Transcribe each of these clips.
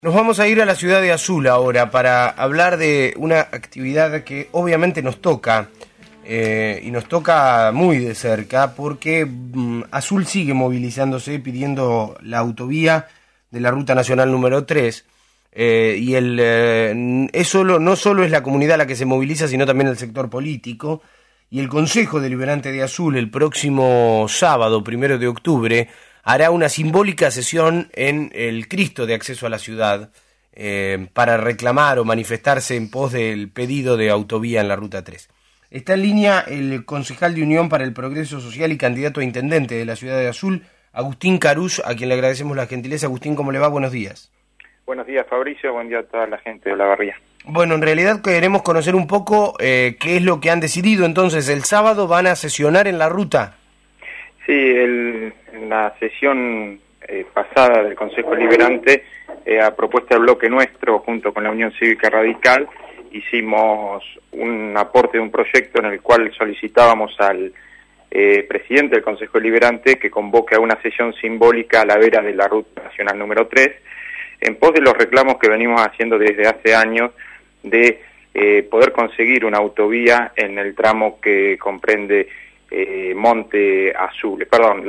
Nos vamos a ir a la ciudad de Azul ahora para hablar de una actividad que obviamente nos toca y nos toca muy de cerca porque Azul sigue movilizándose pidiendo la autovía de la Ruta Nacional número 3 y no solo es la comunidad la que se moviliza, sino también el sector político, y el Consejo Deliberante de Azul el próximo sábado, 1 de octubre, hará una simbólica sesión en el Cristo de Acceso a la Ciudad para reclamar o manifestarse en pos del pedido de autovía en la Ruta 3. Está en línea el concejal de Unión para el Progreso Social y candidato a intendente de la ciudad de Azul, Agustín Carús, a quien le agradecemos la gentileza. Agustín, ¿cómo le va? Buenos días. Buenos días, Fabricio. Buen día a toda la gente de Olavarría. Bueno, en realidad queremos conocer un poco qué es lo que han decidido. Entonces, ¿el sábado van a sesionar en la ruta? Sí, en la sesión pasada del Consejo Deliberante, a propuesta del bloque nuestro, junto con la Unión Cívica Radical, hicimos un aporte de un proyecto en el cual solicitábamos al presidente del Consejo Deliberante que convoque a una sesión simbólica a la vera de la Ruta Nacional número 3, en pos de los reclamos que venimos haciendo desde hace años de poder conseguir una autovía en el tramo que comprende Monte Azul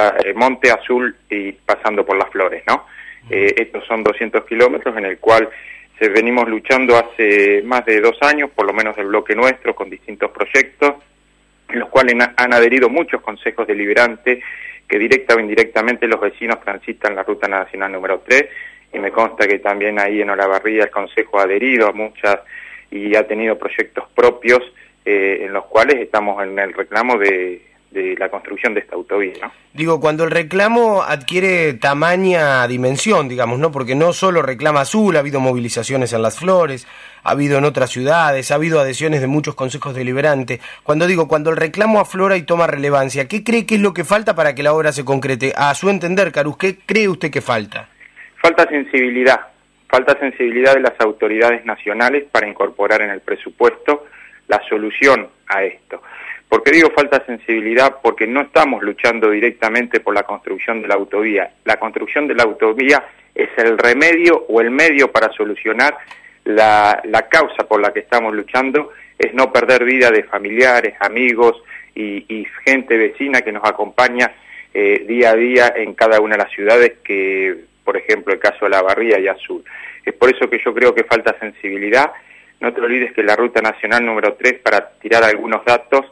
y pasando por Las Flores, ¿no? Estos son 200 kilómetros en el cual venimos luchando hace más de 2 años, por lo menos del bloque nuestro, con distintos proyectos, en los cuales han adherido muchos consejos deliberantes, que directa o indirectamente los vecinos transitan la Ruta Nacional número 3, y me consta que también ahí en Olavarría el Consejo ha adherido a muchas y ha tenido proyectos propios en los cuales estamos en el reclamo de la construcción de esta autovía, ¿no? Digo, cuando el reclamo adquiere tamaña dimensión, digamos, ¿no? Porque no solo reclama Azul, ha habido movilizaciones en Las Flores, ha habido en otras ciudades, ha habido adhesiones de muchos consejos deliberantes. Cuando el reclamo aflora y toma relevancia, ¿qué cree que es lo que falta para que la obra se concrete? A su entender, Carús, ¿qué cree usted que falta? Falta sensibilidad de las autoridades nacionales para incorporar en el presupuesto la solución a esto. ¿Por qué digo falta sensibilidad? Porque no estamos luchando directamente por la construcción de la autovía. La construcción de la autovía es el remedio o el medio para solucionar la causa por la que estamos luchando, es no perder vida de familiares, amigos y gente vecina que nos acompaña día a día en cada una de las ciudades que, por ejemplo, el caso de Olavarría y Azul. Es por eso que yo creo que falta sensibilidad. No te olvides que la Ruta Nacional número 3, para tirar algunos datos,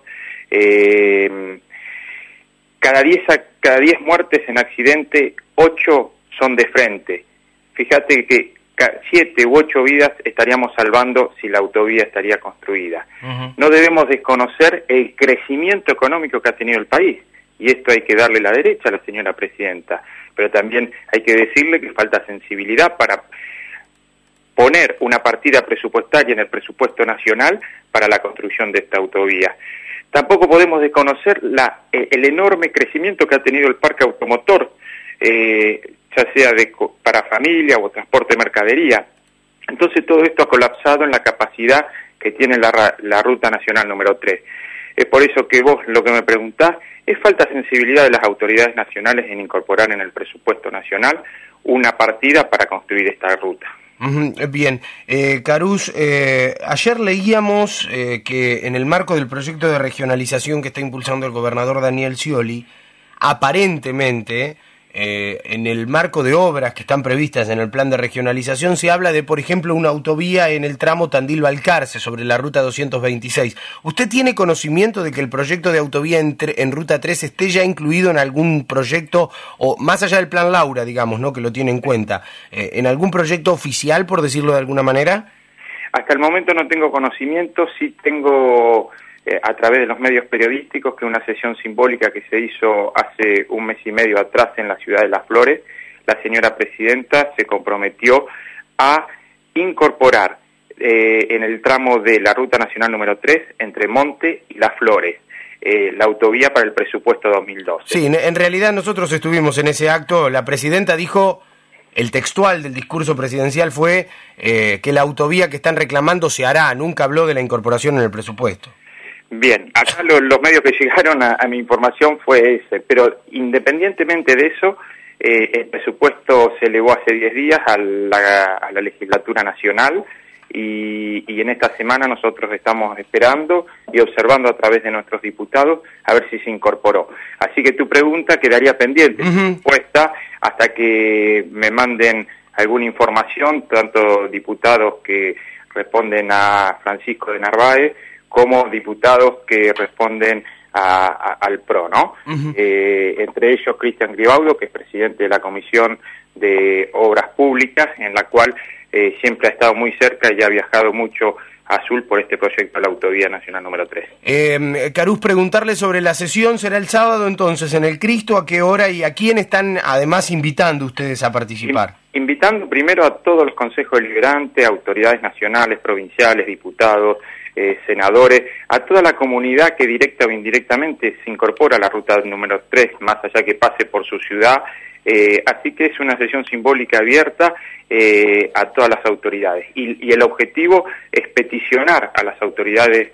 cada 10 muertes en accidente, 8 son de frente. Fíjate que 7 u 8 vidas estaríamos salvando si la autovía estaría construida. No debemos desconocer el crecimiento económico que ha tenido el país, y esto hay que darle la derecha a la señora presidenta, pero también hay que decirle que falta sensibilidad para poner una partida presupuestaria en el presupuesto nacional para la construcción de esta autovía. Tampoco podemos desconocer el enorme crecimiento que ha tenido el parque automotor, ya sea para familia o transporte de mercadería. Entonces todo esto ha colapsado en la capacidad que tiene la Ruta Nacional número 3. Es por eso que vos lo que me preguntás es falta de sensibilidad de las autoridades nacionales en incorporar en el presupuesto nacional una partida para construir esta ruta. Bien, Carús, ayer leíamos que en el marco del proyecto de regionalización que está impulsando el gobernador Daniel Scioli, aparentemente, en el marco de obras que están previstas en el plan de regionalización, se habla de, por ejemplo, una autovía en el tramo Tandil-Balcarce, sobre la ruta 226. ¿Usted tiene conocimiento de que el proyecto de autovía en ruta 3 esté ya incluido en algún proyecto, o más allá del plan Laura, digamos, ¿no?, que lo tiene en cuenta, en algún proyecto oficial, por decirlo de alguna manera? Hasta el momento no tengo conocimiento, sí tengo a través de los medios periodísticos que una sesión simbólica que se hizo hace 1 mes y medio atrás en la ciudad de Las Flores, la señora presidenta se comprometió a incorporar en el tramo de la Ruta Nacional número 3, entre Monte y Las Flores, la autovía para el presupuesto 2012. Sí, en realidad nosotros estuvimos en ese acto. La presidenta dijo, el textual del discurso presidencial fue que la autovía que están reclamando se hará, nunca habló de la incorporación en el presupuesto. Bien, acá los medios que llegaron a mi información fue ese, pero independientemente de eso, El presupuesto se elevó hace 10 días a la legislatura nacional y en esta semana nosotros estamos esperando y observando a través de nuestros diputados a ver si se incorporó. Así que tu pregunta quedaría pendiente, respuesta, hasta que me manden alguna información, tanto diputados que responden a Francisco de Narváez como diputados que responden al PRO, ¿no? Entre ellos Cristian Gribaudo, que es presidente de la Comisión de Obras Públicas, en la cual siempre ha estado muy cerca y ha viajado mucho a Azul por este proyecto de la Autovía Nacional número 3. Carús, preguntarle sobre la sesión, ¿será el sábado entonces en el Cristo? ¿A qué hora y a quién están además invitando ustedes a participar? Invitando primero a todos los consejos deliberantes, autoridades nacionales, provinciales, diputados, senadores, a toda la comunidad que directa o indirectamente se incorpora a la ruta número 3, más allá que pase por su ciudad. Así que es una sesión simbólica abierta a todas las autoridades. Y el objetivo es peticionar a las autoridades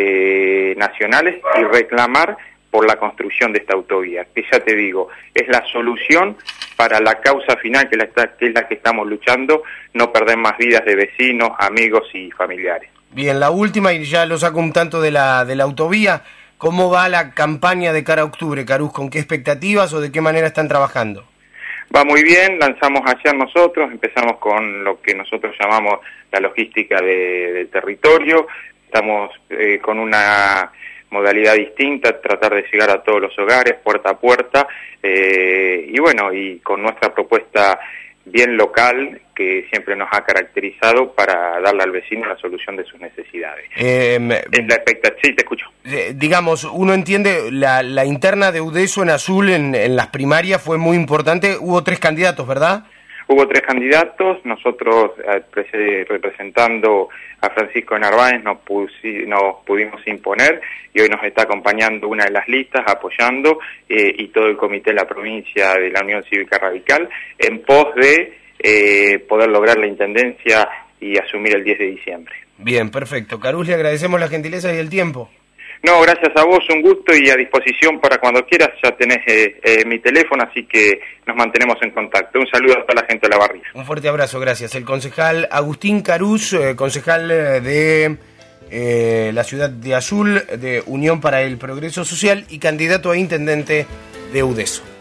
nacionales y reclamar por la construcción de esta autovía, que ya te digo, es la solución para la causa final, que es la que estamos luchando, no perder más vidas de vecinos, amigos y familiares. Bien, la última, y ya lo saco un tanto de la autovía, ¿cómo va la campaña de cara a octubre, Carús? ¿Con qué expectativas o de qué manera están trabajando? Va muy bien, lanzamos ayer nosotros, empezamos con lo que nosotros llamamos la logística del territorio, estamos con una modalidad distinta, tratar de llegar a todos los hogares, puerta a puerta, y bueno, y con nuestra propuesta bien local, que siempre nos ha caracterizado para darle al vecino la solución de sus necesidades. Es la expectativa. Sí, te escucho. Digamos, uno entiende, la interna de UDESO en Azul en las primarias fue muy importante, hubo 3 candidatos, ¿verdad? Hubo 3 candidatos, nosotros representando a Francisco de Narváez nos pudimos imponer y hoy nos está acompañando una de las listas apoyando y todo el comité de la provincia de la Unión Cívica Radical en pos de poder lograr la intendencia y asumir el 10 de diciembre. Bien, perfecto. Carús, le agradecemos la gentileza y el tiempo. No, gracias a vos, un gusto y a disposición para cuando quieras, ya tenés mi teléfono, así que nos mantenemos en contacto. Un saludo a toda la gente de La Barría. Un fuerte abrazo, gracias. El concejal Agustín Carús, concejal de la ciudad de Azul, de Unión para el Progreso Social y candidato a intendente de UDESO.